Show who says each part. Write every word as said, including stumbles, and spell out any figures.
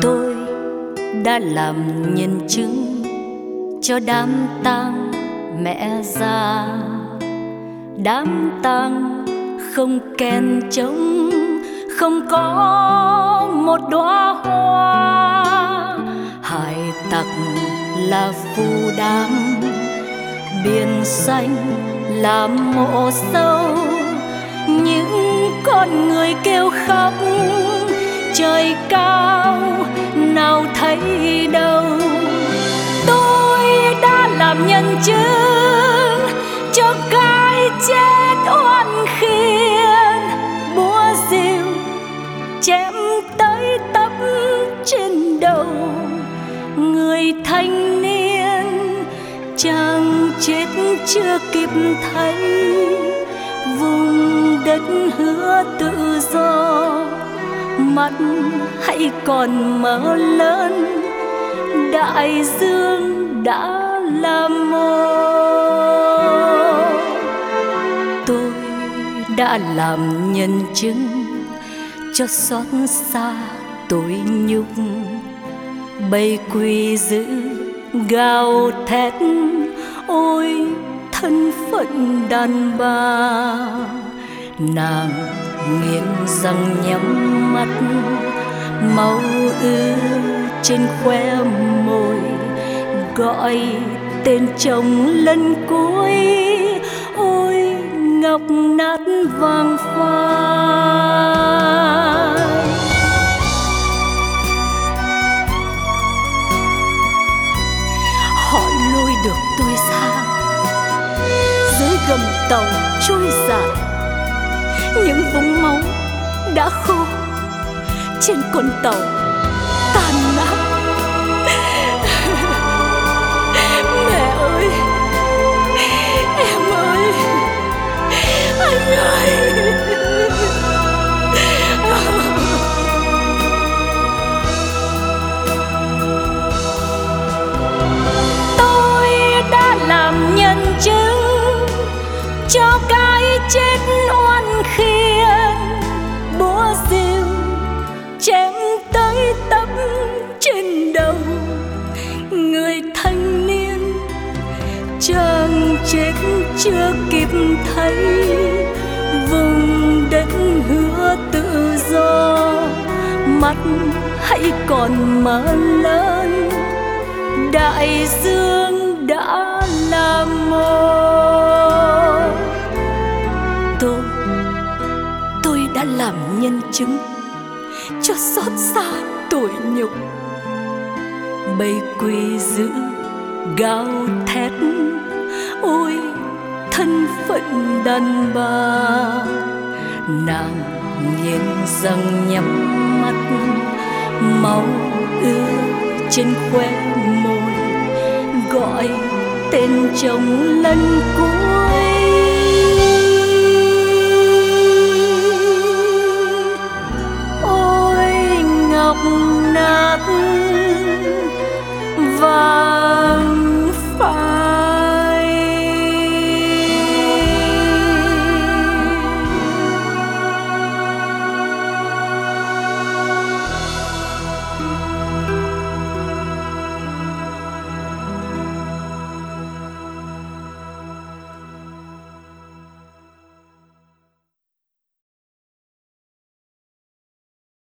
Speaker 1: Tôi đã làm nhân chứng cho đám tang mẹ già, đám tang không kèn trống, không có một đóa hoa. Hải tặc là phù đám, biển xanh là mộ sâu, những con người kêu khóc trời cao nào thấy đâu. Tôi đã làm nhân chứng cho cái chết oan khiên, búa rìu chém tới tấp trên đầu người thanh niên, chàng chết chưa kịp thấy vùng đất hứa tự do. Mắt hãy còn mở lớn, đại dương đã làm mơ. Tôi đã làm nhân chứng cho xót xa tội nhục, bầy quỷ dữ gào thét ôi thân phận đàn bà. Nàng nghiến răng nhắm mắt, máu ứ trên khóe môi, gọi tên chồng lần cuối ôi ngọc nát vàng phai. Họ lôi được tôi ra dưới gầm tàu trôi giạt, những vũng máu đã khô trên con tàu tàn nát. Mẹ ơi, em ơi, anh ơi. Tôi đã làm nhân chứng cho cái chết oan khiên, búa rìu chém tới tấp trên đầu người thanh niên, chàng chết chưa kịp thấy vùng đất hứa tự do. Mắt hãy còn mở lớn, đại dương đã làm mơ. Tôi, tôi đã làm nhân chứng cho xót xa tội nhục, bầy quỷ dữ gào thét ôi thân phận đàn bà. Nàng nghiến răng nhắm mắt, máu ứa trên khóe môi, gọi tên chồng lần cuối